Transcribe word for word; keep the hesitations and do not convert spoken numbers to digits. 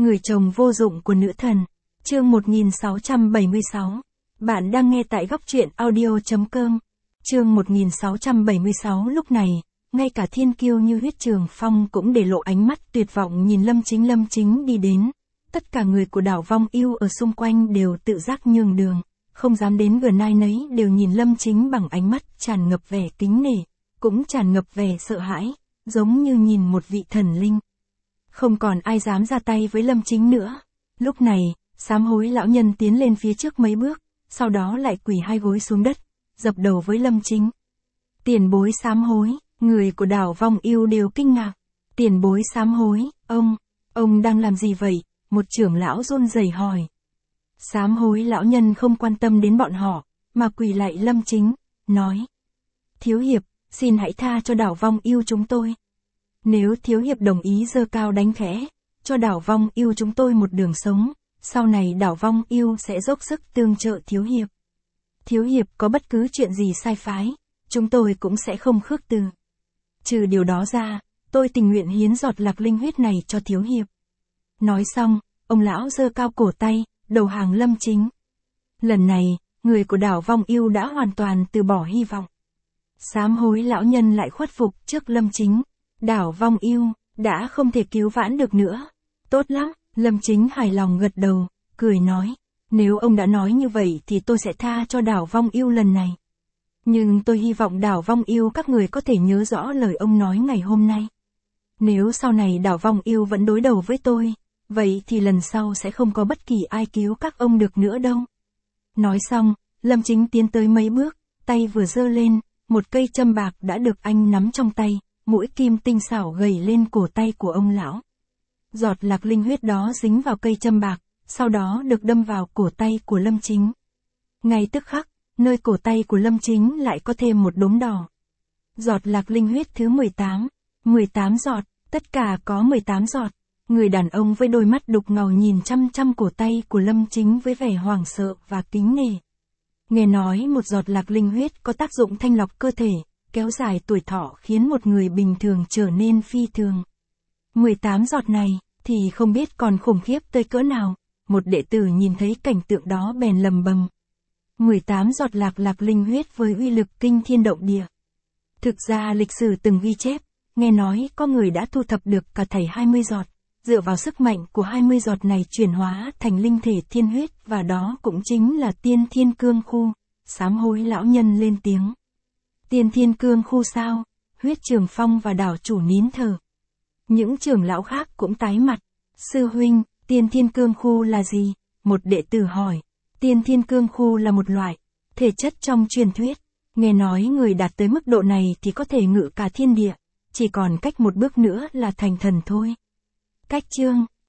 Người chồng vô dụng của nữ thần. Chương một nghìn sáu trăm bảy mươi sáu. Bạn đang nghe tại góc truyện audio chấm com. Chương một nghìn sáu trăm bảy mươi sáu. Lúc này, ngay cả thiên kiêu như Huyết Trường Phong cũng để lộ ánh mắt tuyệt vọng nhìn Lâm Chính. Lâm Chính đi đến. Tất cả người của đảo Vong Yêu ở xung quanh đều tự giác nhường đường, không dám đến gần ai nấy, đều nhìn Lâm Chính bằng ánh mắt tràn ngập vẻ kính nể, cũng tràn ngập vẻ sợ hãi, giống như nhìn một vị thần linh. Không còn ai dám ra tay với Lâm Chính nữa. Lúc này, sám hối lão nhân tiến lên phía trước mấy bước, sau đó lại quỳ hai gối xuống đất, dập đầu với Lâm Chính. Tiền bối sám hối, người của đảo Vong Yêu đều kinh ngạc. Tiền bối sám hối, ông, ông đang làm gì vậy? Một trưởng lão run rẩy hỏi. Sám hối lão nhân không quan tâm đến bọn họ, mà quỳ lại Lâm Chính, nói. Thiếu hiệp, xin hãy tha cho đảo Vong Yêu chúng tôi. Nếu thiếu hiệp đồng ý giơ cao đánh khẽ, cho đảo Vong Yêu chúng tôi một đường sống, sau này đảo Vong Yêu sẽ dốc sức tương trợ thiếu hiệp. Thiếu hiệp có bất cứ chuyện gì sai phái, chúng tôi cũng sẽ không khước từ. Trừ điều đó ra, tôi tình nguyện hiến giọt lạc linh huyết này cho thiếu hiệp. Nói xong, ông lão giơ cao cổ tay, đầu hàng Lâm Chính. Lần này, người của đảo Vong Yêu đã hoàn toàn từ bỏ hy vọng. Sám hối lão nhân lại khuất phục trước Lâm Chính. Đảo Vong Yêu đã không thể cứu vãn được nữa. Tốt lắm, Lâm Chính hài lòng gật đầu, cười nói. Nếu ông đã nói như vậy thì tôi sẽ tha cho đảo Vong Yêu lần này. Nhưng tôi hy vọng đảo Vong Yêu các người có thể nhớ rõ lời ông nói ngày hôm nay. Nếu sau này đảo Vong Yêu vẫn đối đầu với tôi, vậy thì lần sau sẽ không có bất kỳ ai cứu các ông được nữa đâu. Nói xong, Lâm Chính tiến tới mấy bước, tay vừa giơ lên, một cây châm bạc đã được anh nắm trong tay, mũi kim tinh xảo gầy lên cổ tay của ông lão. Giọt lạc linh huyết đó dính vào cây châm bạc, sau đó được đâm vào cổ tay của Lâm Chính. Ngay tức khắc, nơi cổ tay của Lâm Chính lại có thêm một đốm đỏ. Giọt lạc linh huyết thứ mười tám, mười tám giọt, tất cả có mười tám giọt. Người đàn ông với đôi mắt đục ngầu nhìn chăm chăm cổ tay của Lâm Chính với vẻ hoảng sợ và kính nể. Nghe nói một giọt lạc linh huyết có tác dụng thanh lọc cơ thể, kéo dài tuổi thọ khiến một người bình thường trở nên phi thường. mười tám giọt này, thì không biết còn khủng khiếp tới cỡ nào. Một đệ tử nhìn thấy cảnh tượng đó bèn lầm bầm. mười tám giọt lạc lạc linh huyết với uy lực kinh thiên động địa. Thực ra lịch sử từng ghi chép, nghe nói có người đã thu thập được cả thảy hai mươi giọt. Dựa vào sức mạnh của hai mươi giọt này chuyển hóa thành linh thể thiên huyết, và đó cũng chính là tiên thiên cương khu. Sám hối lão nhân lên tiếng. Tiên thiên cương khu sao? Huyết Trường Phong và đảo chủ nín thở. Những trưởng lão khác cũng tái mặt. Sư huynh, tiên thiên cương khu là gì? Một đệ tử hỏi. Tiên thiên cương khu là một loại thể chất trong truyền thuyết. Nghe nói người đạt tới mức độ này thì có thể ngự cả thiên địa. Chỉ còn cách một bước nữa là thành thần thôi. Cách chương,